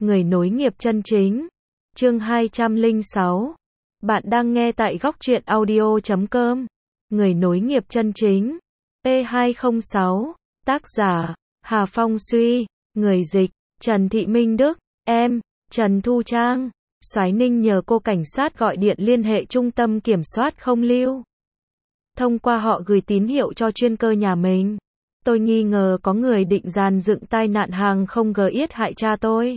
Người nối nghiệp chân chính. Chương 206. Bạn đang nghe tại góc truyện audio.com. Người nối nghiệp chân chính. P206. Tác giả: Hà Phong Suy. Người dịch: Trần Thị Minh Đức. Em: Trần Thu Trang. Soái Ninh nhờ cô cảnh sát gọi điện liên hệ trung tâm kiểm soát không lưu. Thông qua họ gửi tín hiệu cho chuyên cơ nhà mình. Tôi nghi ngờ có người định dàn dựng tai nạn hàng không giết hại cha tôi.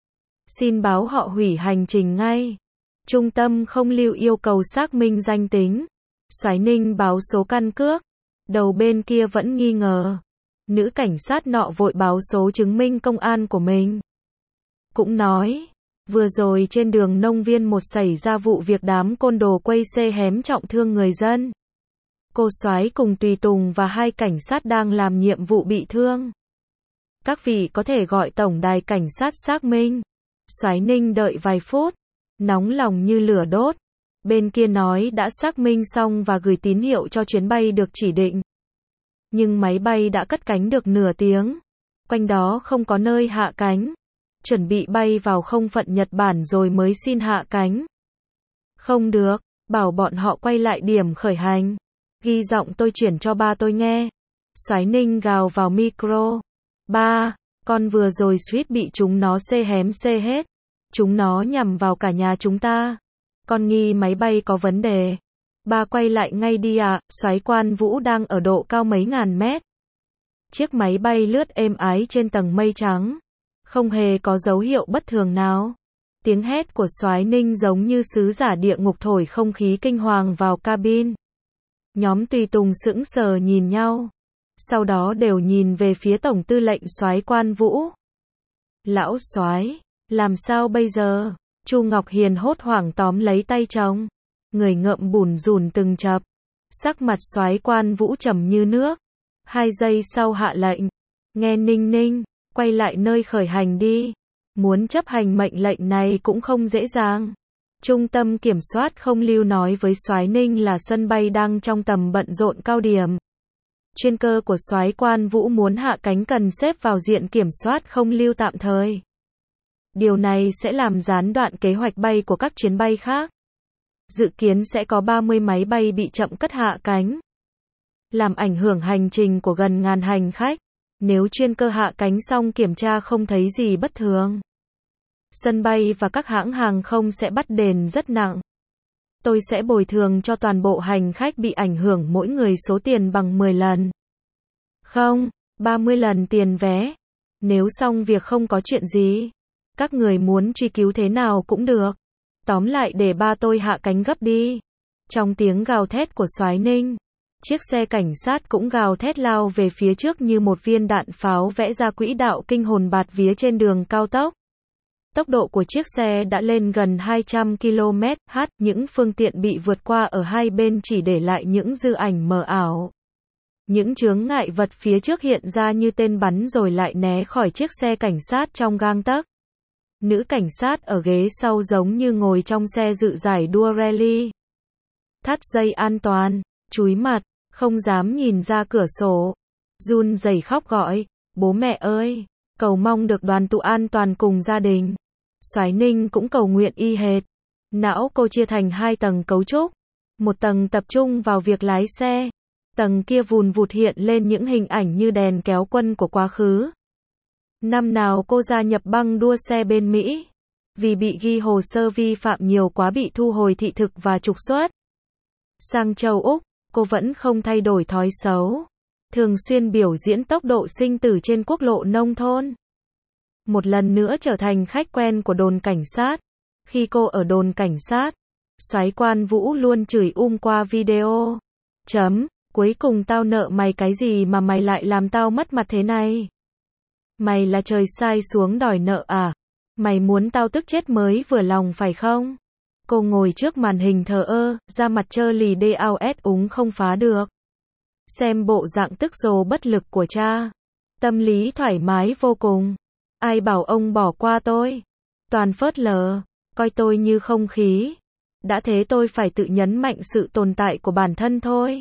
Xin báo họ hủy hành trình ngay. Trung tâm không lưu yêu cầu xác minh danh tính. Soái Ninh báo số căn cước. Đầu bên kia vẫn nghi ngờ. Nữ cảnh sát nọ vội báo số chứng minh công an của mình. Cũng nói, vừa rồi trên đường Nông Viên 1 xảy ra vụ việc đám côn đồ quây xe hém trọng thương người dân. Cô soái cùng tùy tùng và 2 cảnh sát đang làm nhiệm vụ bị thương. Các vị có thể gọi tổng đài cảnh sát xác minh. Soái Ninh đợi vài phút, nóng lòng như lửa đốt. Bên kia nói đã xác minh xong và gửi tín hiệu cho chuyến bay được chỉ định. Nhưng máy bay đã cất cánh được nửa tiếng. Quanh đó không có nơi hạ cánh. Chuẩn bị bay vào không phận Nhật Bản rồi mới xin hạ cánh. Không được, bảo bọn họ quay lại điểm khởi hành. Ghi giọng tôi chuyển cho ba tôi nghe. Soái Ninh gào vào micro. Ba, con vừa rồi suýt bị chúng nó xê hém xê hết. Chúng nó nhằm vào cả nhà chúng ta. Con nghi máy bay có vấn đề. Ba quay lại ngay đi ạ. Soái Quan Vũ đang ở độ cao mấy ngàn mét. Chiếc máy bay lướt êm ái trên tầng mây trắng. Không hề có dấu hiệu bất thường nào. Tiếng hét của Soái Ninh giống như sứ giả địa ngục thổi không khí kinh hoàng vào cabin. Nhóm tùy tùng sững sờ nhìn nhau. Sau đó đều nhìn về phía tổng tư lệnh Soái Quan Vũ. Lão soái, làm sao bây giờ? Chu Ngọc Hiền hốt hoảng tóm lấy tay chồng. Người ngậm bủn rủn từng chập. Sắc mặt Soái Quan Vũ trầm như nước. 2 giây sau hạ lệnh. Nghe Ninh Ninh, quay lại nơi khởi hành đi. Muốn chấp hành mệnh lệnh này cũng không dễ dàng. Trung tâm kiểm soát không lưu nói với Soái Ninh là sân bay đang trong tầm bận rộn cao điểm. Chuyên cơ của Soái Quan Vũ muốn hạ cánh cần xếp vào diện kiểm soát không lưu tạm thời. Điều này sẽ làm gián đoạn kế hoạch bay của các chuyến bay khác. Dự kiến sẽ có 30 máy bay bị chậm cất hạ cánh. Làm ảnh hưởng hành trình của gần ngàn hành khách. Nếu chuyên cơ hạ cánh xong kiểm tra không thấy gì bất thường, sân bay và các hãng hàng không sẽ bắt đền rất nặng. Tôi sẽ bồi thường cho toàn bộ hành khách bị ảnh hưởng mỗi người số tiền bằng 10 lần. Không, 30 lần tiền vé. Nếu xong việc không có chuyện gì, các người muốn truy cứu thế nào cũng được. Tóm lại để ba tôi hạ cánh gấp đi. Trong tiếng gào thét của Soái Ninh, chiếc xe cảnh sát cũng gào thét lao về phía trước như một viên đạn pháo vẽ ra quỹ đạo kinh hồn bạt vía trên đường cao tốc. Tốc độ của chiếc xe đã lên gần 200 km/h, những phương tiện bị vượt qua ở hai bên chỉ để lại những dư ảnh mờ ảo. Những chướng ngại vật phía trước hiện ra như tên bắn rồi lại né khỏi chiếc xe cảnh sát trong gang tấc. Nữ cảnh sát ở ghế sau giống như ngồi trong xe dự giải đua rally. Thắt dây an toàn, chúi mặt, không dám nhìn ra cửa sổ. Run rẩy khóc gọi, bố mẹ ơi, cầu mong được đoàn tụ an toàn cùng gia đình. Soái Ninh cũng cầu nguyện y hệt. Não cô chia thành 2 tầng cấu trúc. Một tầng tập trung vào việc lái xe. Tầng kia vùn vụt hiện lên những hình ảnh như đèn kéo quân của quá khứ. Năm nào cô gia nhập băng đua xe bên Mỹ. Vì bị ghi hồ sơ vi phạm nhiều quá bị thu hồi thị thực và trục xuất. Sang châu Úc, cô vẫn không thay đổi thói xấu. Thường xuyên biểu diễn tốc độ sinh tử trên quốc lộ nông thôn. Một lần nữa trở thành khách quen của đồn cảnh sát. Khi cô ở đồn cảnh sát, Soái Quan Vũ luôn chửi qua video. Cuối cùng tao nợ mày cái gì mà mày lại làm tao mất mặt thế này? Mày là trời sai xuống đòi nợ à? Mày muốn tao tức chết mới vừa lòng phải không? Cô ngồi trước màn hình thờ ơ, da mặt trơ lì úng không phá được. Xem bộ dạng tức dồ bất lực của cha. Tâm lý thoải mái vô cùng. Ai bảo ông bỏ qua tôi? Toàn phớt lờ, coi tôi như không khí. Đã thế tôi phải tự nhấn mạnh sự tồn tại của bản thân thôi.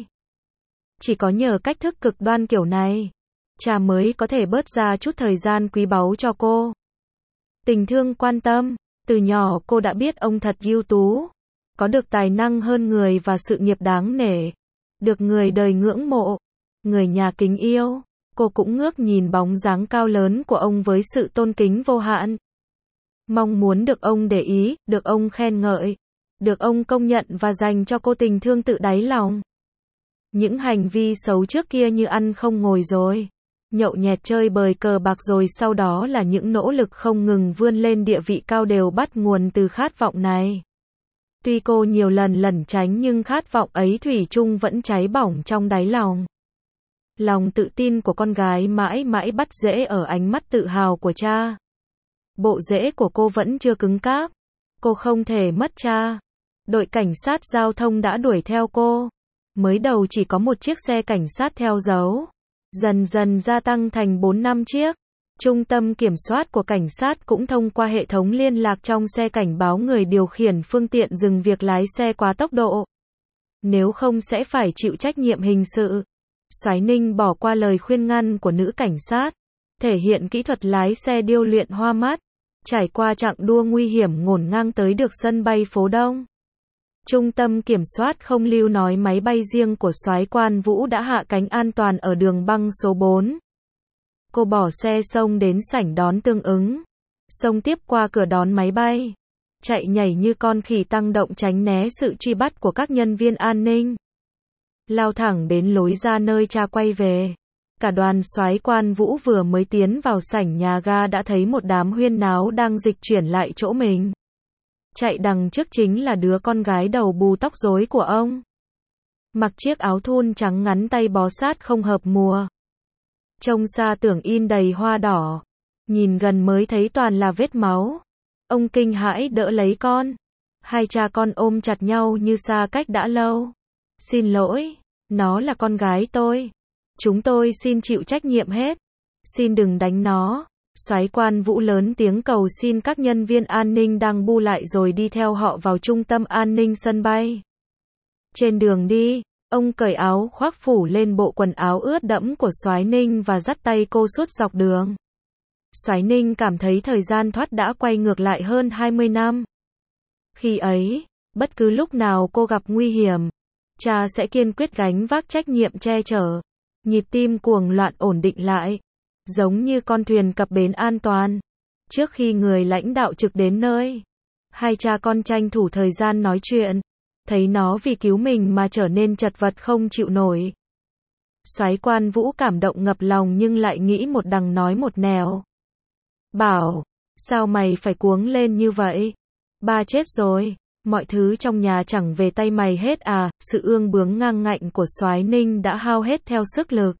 Chỉ có nhờ cách thức cực đoan kiểu này, cha mới có thể bớt ra chút thời gian quý báu cho cô. tình thương quan tâm. Từ nhỏ cô đã biết ông thật ưu tú, có được tài năng hơn người và sự nghiệp đáng nể, được người đời ngưỡng mộ, người nhà kính yêu. Cô cũng ngước nhìn bóng dáng cao lớn của ông với sự tôn kính vô hạn. Mong muốn được ông để ý, được ông khen ngợi, được ông công nhận và dành cho cô tình thương tự đáy lòng. Những hành vi xấu trước kia như ăn không ngồi rồi, nhậu nhẹt chơi bời cờ bạc rồi sau đó là những nỗ lực không ngừng vươn lên địa vị cao đều bắt nguồn từ khát vọng này. Tuy cô nhiều lần lẩn tránh nhưng khát vọng ấy thủy chung vẫn cháy bỏng trong đáy lòng. Lòng tự tin của con gái mãi mãi bắt rễ ở ánh mắt tự hào của cha. Bộ rễ của cô vẫn chưa cứng cáp. Cô không thể mất cha. Đội cảnh sát giao thông đã đuổi theo cô. Mới đầu chỉ có một chiếc xe cảnh sát theo dấu. Dần dần gia tăng thành 4-5 chiếc. Trung tâm kiểm soát của cảnh sát cũng thông qua hệ thống liên lạc trong xe cảnh báo người điều khiển phương tiện dừng việc lái xe quá tốc độ. Nếu không sẽ phải chịu trách nhiệm hình sự. Soái Ninh bỏ qua lời khuyên ngăn của nữ cảnh sát, thể hiện kỹ thuật lái xe điêu luyện hoa mắt, trải qua chặng đua nguy hiểm ngổn ngang tới được sân bay phố Đông. Trung tâm kiểm soát không lưu nói máy bay riêng của soái Quan Vũ đã hạ cánh an toàn ở đường băng số 4. Cô bỏ xe xông đến sảnh đón tương ứng, xông tiếp qua cửa đón máy bay, chạy nhảy như con khỉ tăng động tránh né sự truy bắt của các nhân viên an ninh. Lao thẳng đến lối ra nơi cha quay về. Cả đoàn soái Quan Vũ vừa mới tiến vào sảnh nhà ga đã thấy một đám huyên náo đang dịch chuyển lại chỗ mình. Chạy đằng trước chính là đứa con gái đầu bù tóc rối của ông. Mặc chiếc áo thun trắng ngắn tay bó sát không hợp mùa. Trông xa tưởng in đầy hoa đỏ. Nhìn gần mới thấy toàn là vết máu. Ông kinh hãi đỡ lấy con. Hai cha con ôm chặt nhau như xa cách đã lâu. Xin lỗi, nó là con gái tôi. Chúng tôi xin chịu trách nhiệm hết. Xin đừng đánh nó. Soái Quan Vũ lớn tiếng cầu xin các nhân viên an ninh đang bu lại rồi đi theo họ vào trung tâm an ninh sân bay. Trên đường đi, ông cởi áo khoác phủ lên bộ quần áo ướt đẫm của Soái Ninh và dắt tay cô suốt dọc đường. Soái Ninh cảm thấy thời gian thoát đã quay ngược lại hơn 20 năm. Khi ấy, bất cứ lúc nào cô gặp nguy hiểm, cha sẽ kiên quyết gánh vác trách nhiệm che chở. Nhịp tim cuồng loạn ổn định lại, giống như con thuyền cập bến an toàn. Trước khi người lãnh đạo trực đến nơi, hai cha con tranh thủ thời gian nói chuyện, thấy nó vì cứu mình mà trở nên chật vật không chịu nổi. Soái Quan Vũ cảm động ngập lòng nhưng lại nghĩ một đằng nói một nẻo. Bảo, sao mày phải cuống lên như vậy? Ba chết rồi. Mọi thứ trong nhà chẳng về tay mày hết à? Sự ương bướng ngang ngạnh của Soái Ninh đã hao hết theo sức lực.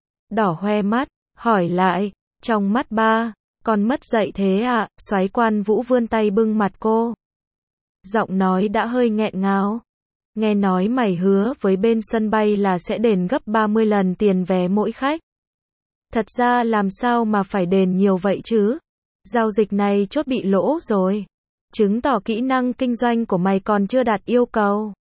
Đỏ hoe mắt, hỏi lại, trong mắt ba, con mất dạy thế à? Soái Quan Vũ vươn tay bưng mặt cô. Giọng nói đã hơi nghẹn ngào. Nghe nói mày hứa với bên sân bay là sẽ đền gấp 30 lần tiền vé mỗi khách. Thật ra làm sao mà phải đền nhiều vậy chứ? Giao dịch này chốt bị lỗ rồi. Chứng tỏ kỹ năng kinh doanh của mày còn chưa đạt yêu cầu.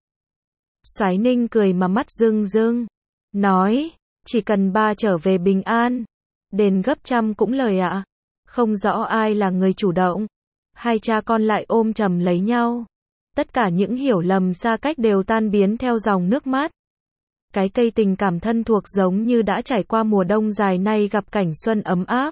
Soái Ninh cười mà mắt rưng rưng. Nói, chỉ cần ba trở về bình an. Đền gấp trăm cũng lời ạ. Không rõ ai là người chủ động. Hai cha con lại ôm chầm lấy nhau. Tất cả những hiểu lầm xa cách đều tan biến theo dòng nước mắt. Cái cây tình cảm thân thuộc giống như đã trải qua mùa đông dài nay gặp cảnh xuân ấm áp.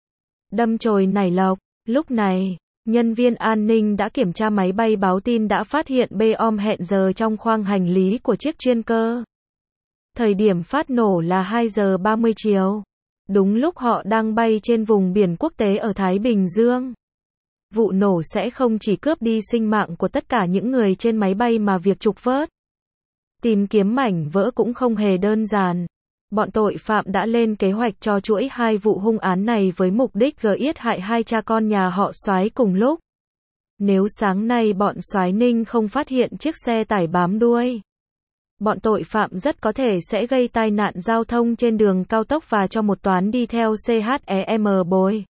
Đâm chồi nảy lộc. Lúc này, nhân viên an ninh đã kiểm tra máy bay báo tin đã phát hiện bom hẹn giờ trong khoang hành lý của chiếc chuyên cơ. Thời điểm phát nổ là 2 giờ 30 chiều. Đúng lúc họ đang bay trên vùng biển quốc tế ở Thái Bình Dương. Vụ nổ sẽ không chỉ cướp đi sinh mạng của tất cả những người trên máy bay mà việc trục vớt, tìm kiếm mảnh vỡ cũng không hề đơn giản. Bọn tội phạm đã lên kế hoạch cho chuỗi hai vụ hung án này với mục đích giết hại hai cha con nhà họ Soái cùng lúc. Nếu sáng nay bọn Soái Ninh không phát hiện chiếc xe tải bám đuôi, bọn tội phạm rất có thể sẽ gây tai nạn giao thông trên đường cao tốc và cho một toán đi theo CHEM bồi.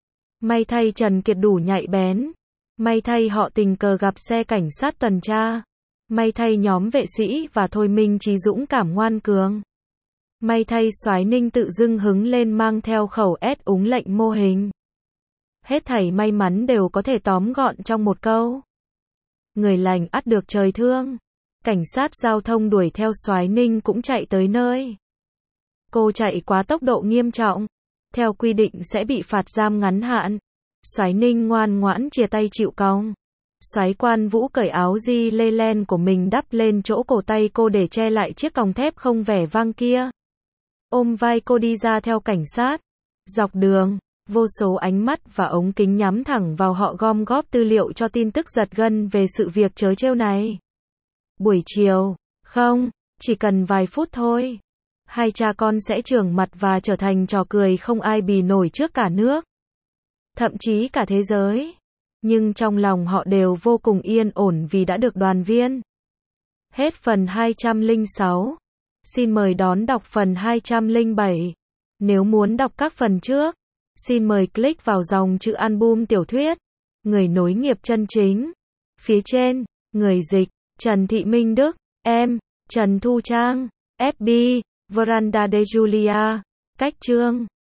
May thay Trần Kiệt đủ nhạy bén. May thay họ tình cờ gặp xe cảnh sát tuần tra. May thay nhóm vệ sĩ và Thôi Minh Chí dũng cảm ngoan cường. May thay Soái Ninh tự dưng hứng lên mang theo khẩu S úng lệnh mô hình. Hết thảy may mắn đều có thể tóm gọn trong một câu. Người lành ắt được trời thương. Cảnh sát giao thông đuổi theo Soái Ninh cũng chạy tới nơi. Cô chạy quá tốc độ nghiêm trọng. Theo quy định sẽ bị phạt giam ngắn hạn. Soái Ninh ngoan ngoãn chia tay chịu cong. Soái Quan Vũ cởi áo di lê len của mình đắp lên chỗ cổ tay cô để che lại chiếc còng thép không vẻ vang kia. Ôm vai cô đi ra theo cảnh sát. Dọc đường, vô số ánh mắt và ống kính nhắm thẳng vào họ gom góp tư liệu cho tin tức giật gân về sự việc trớ trêu này. Buổi chiều, không, chỉ cần vài phút thôi. Hai cha con sẽ trưởng mặt và trở thành trò cười không ai bì nổi trước cả nước. Thậm chí cả thế giới. Nhưng trong lòng họ đều vô cùng yên ổn vì đã được đoàn viên. Hết phần 206. Xin mời đón đọc phần 207. Nếu muốn đọc các phần trước, xin mời click vào dòng chữ album tiểu thuyết. Người nối nghiệp chân chính. Phía trên, người dịch, Trần Thị Minh Đức, em, Trần Thu Trang, FB, Veranda de Julia, cách chương.